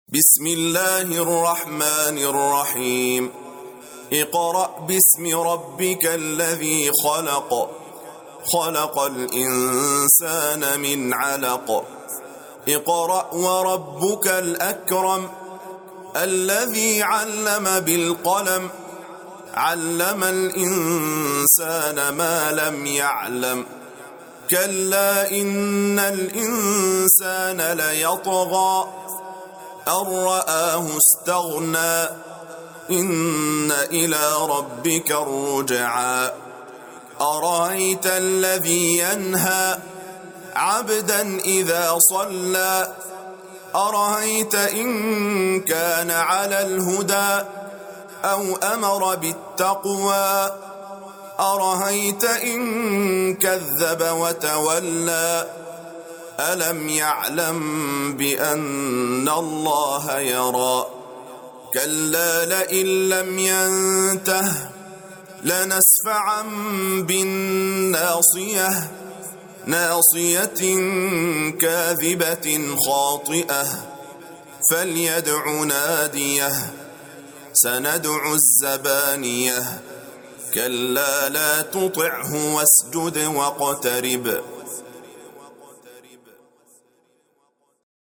بسم الله الرحمن الرحيم اقرأ باسم ربك الذي خلق خلق الإنسان من علق اقرأ وربك الأكرم الذي علم بالقلم علم الإنسان ما لم يعلم كلا إن الإنسان ليطغى أن رآه استغنى إن إلى ربك الرجعى أرأيت الذي ينهى عبدا إذا صلى أرأيت إن كان على الهدى أو أمر بالتقوى أرأيت إن كذب وتولى ألم يعلم بأن الله يرى كلا لئن لم ينته لنسفعا بالناصية ناصية كاذبة خاطئة فليدع ناديه سندع الزبانية كلا لا تطعه واسجد واقترب